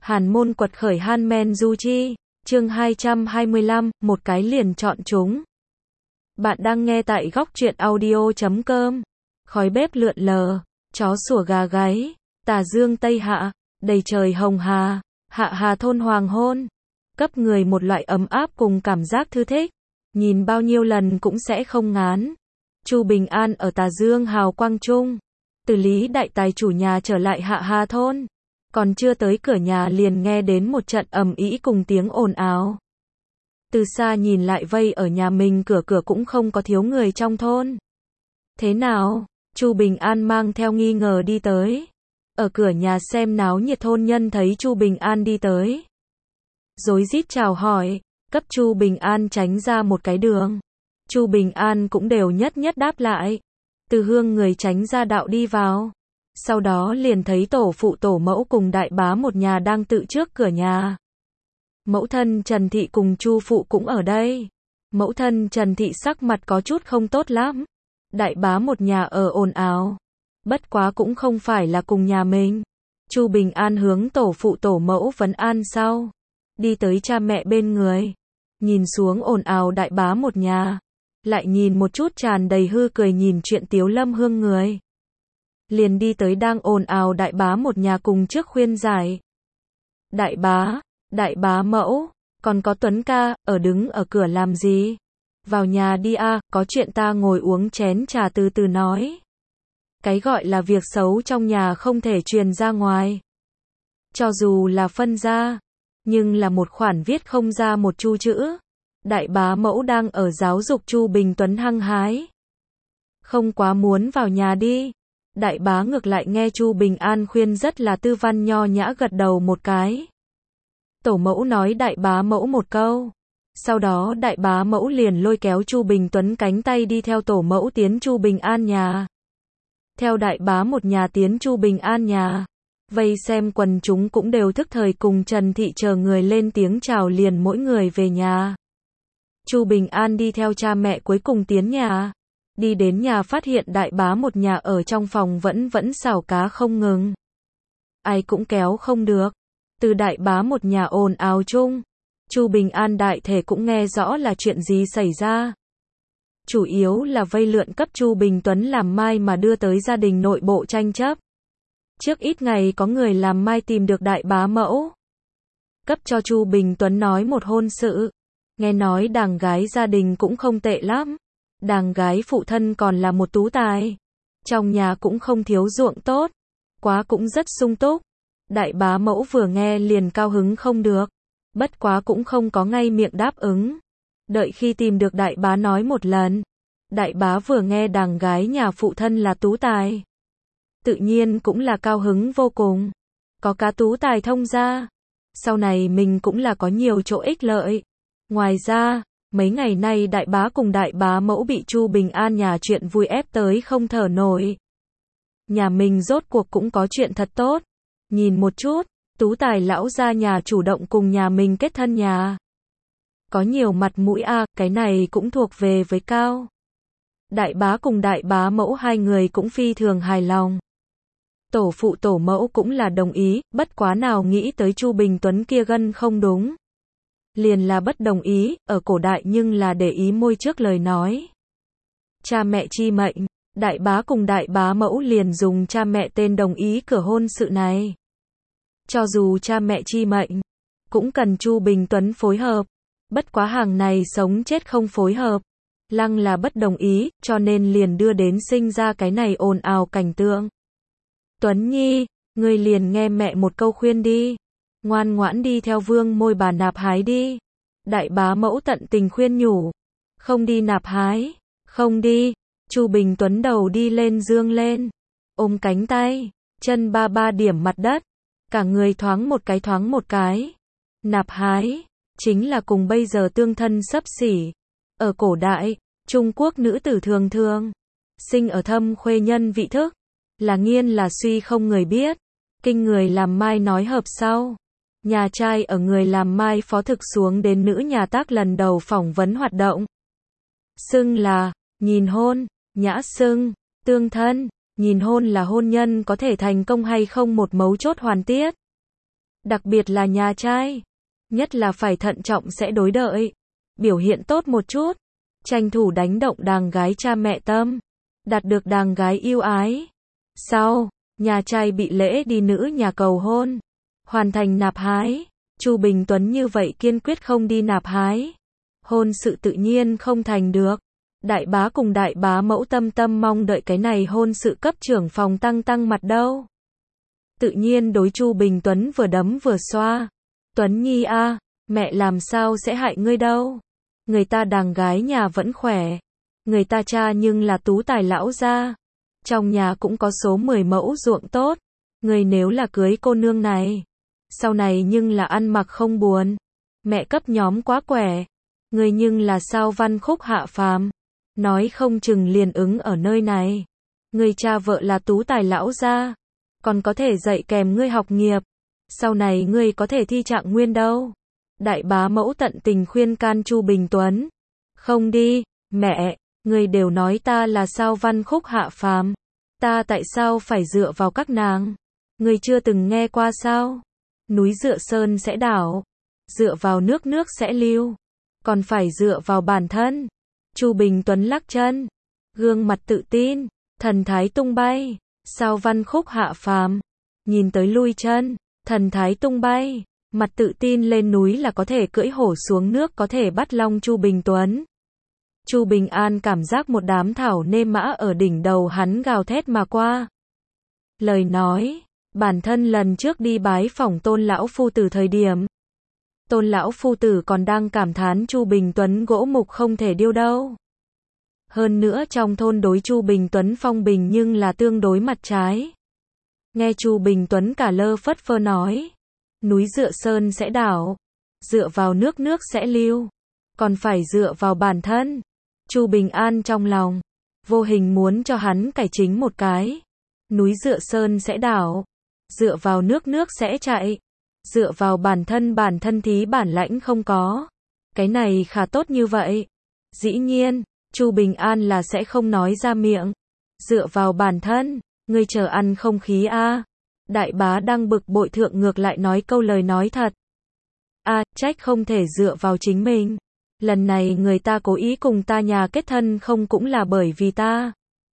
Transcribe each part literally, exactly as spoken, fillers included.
Hàn môn quật khởi Han Men Du Chi, chương hai trăm hai mươi lăm, một cái liền chọn chúng. Bạn đang nghe tại góc truyện audio chấm com. Khói bếp lượn lờ, chó sủa gà gáy, tà dương tây hạ, đầy trời hồng hà, hạ hà thôn hoàng hôn, cấp người một loại ấm áp cùng cảm giác thư thích, nhìn bao nhiêu lần cũng sẽ không ngán. Chu Bình An ở Tà Dương hào quang trung, từ Lý đại tài chủ nhà trở lại hạ hà thôn, còn chưa tới cửa nhà liền nghe đến một trận ầm ĩ cùng tiếng ồn ào. Từ xa nhìn lại vây ở nhà mình cửa cửa cũng không có thiếu người trong thôn. Thế nào? Chu Bình An mang theo nghi ngờ đi tới. Ở cửa nhà xem náo nhiệt thôn nhân thấy Chu Bình An đi tới, rối rít chào hỏi, cấp Chu Bình An tránh ra một cái đường. Chu Bình An cũng đều nhất nhất đáp lại. Từ Hương người tránh ra đạo đi vào. Sau đó liền thấy tổ phụ tổ mẫu cùng đại bá một nhà đang tự trước cửa nhà. Mẫu thân Trần Thị cùng Chu phụ cũng ở đây. Mẫu thân Trần Thị sắc mặt có chút không tốt lắm. Đại bá một nhà ở ồn ào. Bất quá cũng không phải là cùng nhà mình. Chu Bình An hướng tổ phụ tổ mẫu vấn an sau, đi tới cha mẹ bên người, nhìn xuống ồn ào đại bá một nhà, lại nhìn một chút tràn đầy hư cười nhìn chuyện Tiếu Lâm Hương người, liền đi tới đang ồn ào đại bá một nhà cùng trước khuyên giải. Đại bá, đại bá mẫu, còn có Tuấn ca, ở đứng ở cửa làm gì? Vào nhà đi a, có chuyện ta ngồi uống chén trà từ từ nói. Cái gọi là việc xấu trong nhà không thể truyền ra ngoài. Cho dù là phân ra, nhưng là một khoản viết không ra một chu chữ. Đại bá mẫu đang ở giáo dục Chu Bình Tuấn hăng hái, không quá muốn vào nhà đi. Đại bá ngược lại nghe Chu Bình An khuyên rất là tư văn nho nhã gật đầu một cái. Tổ mẫu nói đại bá mẫu một câu. Sau đó đại bá mẫu liền lôi kéo Chu Bình Tuấn cánh tay đi theo tổ mẫu tiến Chu Bình An nhà. Theo đại bá một nhà tiến Chu Bình An nhà, vây xem quần chúng cũng đều thức thời cùng Trần Thị chờ người lên tiếng chào liền mỗi người về nhà. Chu Bình An đi theo cha mẹ cuối cùng tiến nhà. Đi đến nhà phát hiện đại bá một nhà ở trong phòng vẫn vẫn xào cá không ngừng. Ai cũng kéo không được. Từ đại bá một nhà ồn ào chung, Chu Bình An đại thể cũng nghe rõ là chuyện gì xảy ra. Chủ yếu là vây lượn cấp Chu Bình Tuấn làm mai mà đưa tới gia đình nội bộ tranh chấp. Trước ít ngày có người làm mai tìm được đại bá mẫu, cấp cho Chu Bình Tuấn nói một hôn sự. Nghe nói đàng gái gia đình cũng không tệ lắm. Đàng gái phụ thân còn là một tú tài. Trong nhà cũng không thiếu ruộng tốt. Quá cũng rất sung túc. Đại bá mẫu vừa nghe liền cao hứng không được. Bất quá cũng không có ngay miệng đáp ứng. Đợi khi tìm được đại bá nói một lần. Đại bá vừa nghe đàng gái nhà phụ thân là tú tài, tự nhiên cũng là cao hứng vô cùng. Có cá tú tài thông ra, sau này mình cũng là có nhiều chỗ ích lợi. Ngoài ra, mấy ngày nay đại bá cùng đại bá mẫu bị Chu Bình An nhà chuyện vui ép tới không thở nổi. Nhà mình rốt cuộc cũng có chuyện thật tốt. Nhìn một chút, tú tài lão gia nhà chủ động cùng nhà mình kết thân nhà. Có nhiều mặt mũi a, à, cái này cũng thuộc về với cao. Đại bá cùng đại bá mẫu hai người cũng phi thường hài lòng. Tổ phụ tổ mẫu cũng là đồng ý, bất quá nào nghĩ tới Chu Bình Tuấn kia gân không đúng. Liền là bất đồng ý, ở cổ đại nhưng là để ý môi trước lời nói. Cha mẹ chi mệnh, đại bá cùng đại bá mẫu liền dùng cha mẹ tên đồng ý cửa hôn sự này. Cho dù cha mẹ chi mệnh, cũng cần Chu Bình Tuấn phối hợp. Bất quá hàng này sống chết không phối hợp. Lăng là bất đồng ý, cho nên liền đưa đến sinh ra cái này ồn ào cảnh tượng. Tuấn Nhi, ngươi liền nghe mẹ một câu khuyên đi. Ngoan ngoãn đi theo vương môi bà nạp hái đi. Đại bá mẫu tận tình khuyên nhủ. Không đi nạp hái. Không đi. Chu Bình Tuấn đầu đi lên dương lên. Ôm cánh tay. Chân ba ba điểm mặt đất. Cả người thoáng một cái thoáng một cái. Nạp hái. Chính là cùng bây giờ tương thân xấp xỉ. Ở cổ đại, Trung Quốc nữ tử thường thường sinh ở thâm khuê nhân vị thức. Là nghiên là suy không người biết. Kinh người làm mai nói hợp sau. Nhà trai ở người làm mai phó thực xuống đến nữ nhà tác lần đầu phỏng vấn hoạt động. Xưng là, nhìn hôn, nhã xưng, tương thân, nhìn hôn là hôn nhân có thể thành công hay không một mấu chốt hoàn tiết. Đặc biệt là nhà trai. Nhất là phải thận trọng sẽ đối đợi. Biểu hiện tốt một chút. Tranh thủ đánh động đàng gái cha mẹ tâm. Đạt được đàng gái yêu ái. Sau, nhà trai bị lễ đi nữ nhà cầu hôn. Hoàn thành nạp hái. Chu Bình Tuấn như vậy kiên quyết không đi nạp hái. Hôn sự tự nhiên không thành được. Đại bá cùng đại bá mẫu tâm tâm mong đợi cái này hôn sự cấp trưởng phòng tăng tăng mặt đâu. Tự nhiên đối Chu Bình Tuấn vừa đấm vừa xoa. Tuấn Nhi a, mẹ làm sao sẽ hại ngươi đâu. Người ta đàng gái nhà vẫn khỏe. Người ta cha nhưng là tú tài lão gia. Trong nhà cũng có số mười mẫu ruộng tốt. Người nếu là cưới cô nương này. Sau này nhưng là ăn mặc không buồn. Mẹ cấp nhóm quá quẻ. Người nhưng là sao văn khúc hạ phàm. Nói không chừng liền ứng ở nơi này. Người cha vợ là tú tài lão gia. Còn có thể dạy kèm ngươi học nghiệp. Sau này ngươi có thể thi trạng nguyên đâu. Đại bá mẫu tận tình khuyên can Chu Bình Tuấn. Không đi, mẹ, ngươi đều nói ta là sao văn khúc hạ phàm. Ta tại sao phải dựa vào các nàng? Ngươi chưa từng nghe qua sao? Núi dựa sơn sẽ đảo. Dựa vào nước nước sẽ lưu. Còn phải dựa vào bản thân. Chu Bình Tuấn lắc chân. Gương mặt tự tin. Thần thái tung bay. Sao văn khúc hạ phàm. Nhìn tới lui chân. Thần thái tung bay. Mặt tự tin lên núi là có thể cưỡi hổ xuống nước, có thể bắt long Chu Bình Tuấn. Chu Bình An cảm giác một đám thảo nê mã ở đỉnh đầu hắn gào thét mà qua. Lời nói, bản thân lần trước đi bái phỏng Tôn lão phu tử thời điểm. Tôn lão phu tử còn đang cảm thán Chu Bình Tuấn gỗ mục không thể điêu đâu. Hơn nữa trong thôn đối Chu Bình Tuấn phong bình nhưng là tương đối mặt trái. Nghe Chu Bình Tuấn cả lơ phất phơ nói. Núi dựa sơn sẽ đảo. Dựa vào nước nước sẽ lưu. Còn phải dựa vào bản thân. Chu Bình An trong lòng. Vô hình muốn cho hắn cải chính một cái. Núi dựa sơn sẽ đảo. Dựa vào nước nước sẽ chạy. Dựa vào bản thân bản thân thí bản lãnh không có. Cái này khá tốt như vậy. Dĩ nhiên, Chu Bình An là sẽ không nói ra miệng. Dựa vào bản thân, ngươi chờ ăn không khí a. Đại bá đang bực bội thượng ngược lại nói câu lời nói thật. A, à, trách không thể dựa vào chính mình. Lần này người ta cố ý cùng ta nhà kết thân không cũng là bởi vì ta.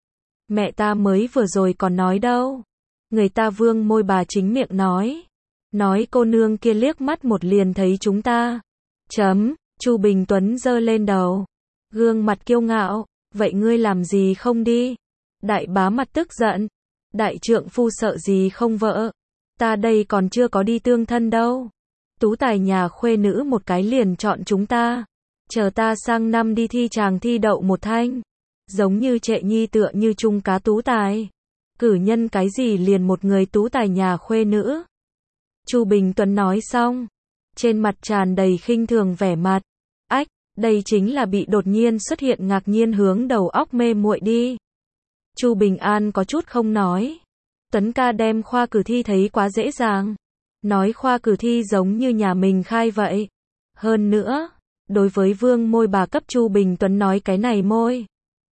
Mẹ ta mới vừa rồi còn nói đâu. Người ta Vương Môi bà chính miệng nói. Nói cô nương kia liếc mắt một liền thấy chúng ta. Chấm, Chu Bình Tuấn giơ lên đầu. Gương mặt kiêu ngạo, vậy ngươi làm gì không đi? Đại bá mặt tức giận. Đại trượng phu sợ gì không vợ? Ta đây còn chưa có đi tương thân đâu. Tú tài nhà khuê nữ một cái liền chọn chúng ta. Chờ ta sang năm đi thi chàng thi đậu một thanh. Giống như Trệ Nhi tựa như chung cá tú tài. Cử nhân cái gì liền một người tú tài nhà khuê nữ. Chu Bình Tuấn nói xong. Trên mặt tràn đầy khinh thường vẻ mặt. Ách, đây chính là bị đột nhiên xuất hiện ngạc nhiên hướng đầu óc mê muội đi. Chu Bình An có chút không nói. Tuấn ca đem khoa cử thi thấy quá dễ dàng. Nói khoa cử thi giống như nhà mình khai vậy. Hơn nữa, đối với Vương Môi bà cấp Chu Bình Tuấn nói cái này môi.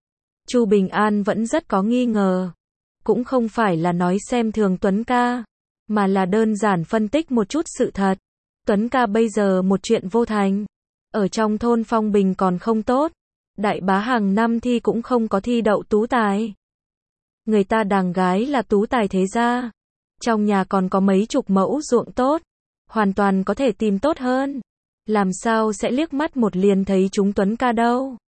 Chu Bình An vẫn rất có nghi ngờ. Cũng không phải là nói xem thường Tuấn ca, mà là đơn giản phân tích một chút sự thật. Tuấn ca bây giờ một chuyện vô thành. Ở trong thôn phong bình còn không tốt. Đại bá hàng năm thi cũng không có thi đậu tú tài. Người ta đàng gái là tú tài thế gia. Trong nhà còn có mấy chục mẫu ruộng tốt. Hoàn toàn có thể tìm tốt hơn. Làm sao sẽ liếc mắt một liền thấy chúng Tuấn ca đâu.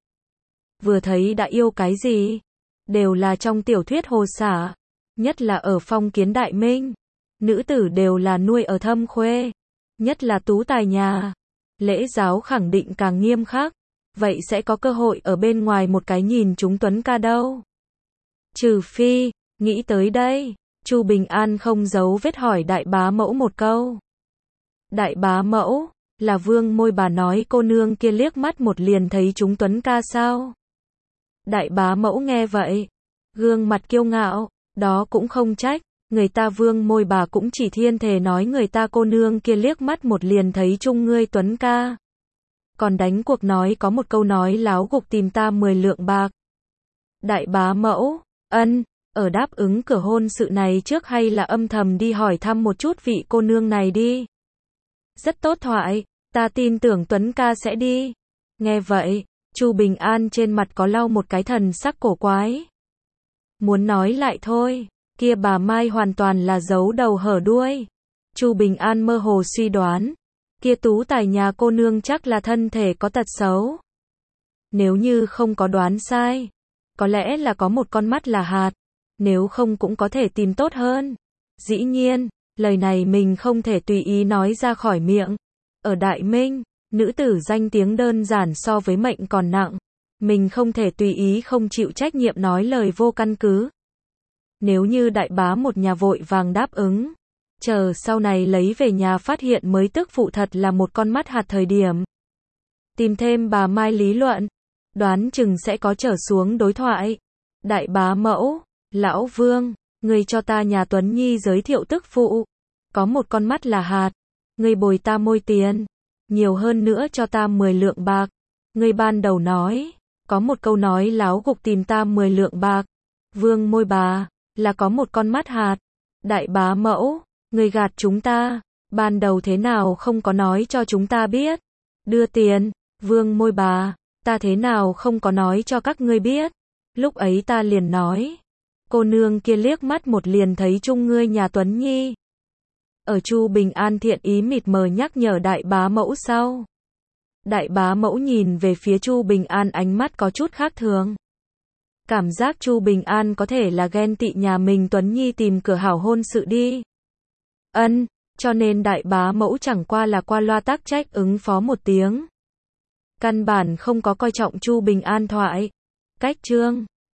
Vừa thấy đã yêu cái gì. Đều là trong tiểu thuyết hồ xả. Nhất là ở phong kiến đại minh. Nữ tử đều là nuôi ở thâm khuê. Nhất là tú tài nhà. Lễ giáo khẳng định càng nghiêm khắc. Vậy sẽ có cơ hội ở bên ngoài một cái nhìn chúng Tuấn ca đâu. Trừ phi, nghĩ tới đây, Chu Bình An không giấu vết hỏi đại bá mẫu một câu. Đại bá mẫu, là Vương Môi bà nói cô nương kia liếc mắt một liền thấy chúng Tuấn ca sao? Đại bá mẫu nghe vậy, gương mặt kiêu ngạo, đó cũng không trách, người ta Vương Môi bà cũng chỉ thiên thể nói người ta cô nương kia liếc mắt một liền thấy chung ngươi Tuấn ca. Còn đánh cuộc nói có một câu nói láo gục tìm ta mười lượng bạc. Đại bá mẫu, ân, ở đáp ứng cửa hôn sự này trước hay là âm thầm đi hỏi thăm một chút vị cô nương này đi. Rất tốt thoại, ta tin tưởng Tuấn ca sẽ đi. Nghe vậy, Chu Bình An trên mặt có lau một cái thần sắc cổ quái. Muốn nói lại thôi, kia bà Mai hoàn toàn là giấu đầu hở đuôi. Chu Bình An mơ hồ suy đoán, kia tú tài nhà cô nương chắc là thân thể có tật xấu. Nếu như không có đoán sai, có lẽ là có một con mắt là hạt, nếu không cũng có thể tìm tốt hơn. Dĩ nhiên, lời này mình không thể tùy ý nói ra khỏi miệng. Ở Đại Minh, nữ tử danh tiếng đơn giản so với mệnh còn nặng. Mình không thể tùy ý không chịu trách nhiệm nói lời vô căn cứ. Nếu như đại bá một nhà vội vàng đáp ứng, chờ sau này lấy về nhà phát hiện mới tức phụ thật là một con mắt hạt thời điểm. Tìm thêm bà Mai lý luận, đoán chừng sẽ có trở xuống đối thoại. Đại bá mẫu, lão Vương, người cho ta nhà Tuấn Nhi giới thiệu tức phụ. Có một con mắt là hạt, người bồi ta môi tiền. Nhiều hơn nữa cho ta mười lượng bạc. Người ban đầu nói, có một câu nói láo gục tìm ta mười lượng bạc. Vương môi bà, là có một con mắt hạt. Đại bá mẫu, người gạt chúng ta, ban đầu thế nào không có nói cho chúng ta biết. Đưa tiền, Vương môi bà, ta thế nào không có nói cho các ngươi biết. Lúc ấy ta liền nói, cô nương kia liếc mắt một liền thấy chung ngươi nhà Tuấn Nhi. Ở Chu Bình An thiện ý mịt mờ nhắc nhở đại bá mẫu sau. Đại bá mẫu nhìn về phía Chu Bình An ánh mắt có chút khác thường. Cảm giác Chu Bình An có thể là ghen tị nhà mình Tuấn Nhi tìm cửa hảo hôn sự đi. Ân, cho nên đại bá mẫu chẳng qua là qua loa tác trách ứng phó một tiếng. Căn bản không có coi trọng Chu Bình An thoại. Cách chương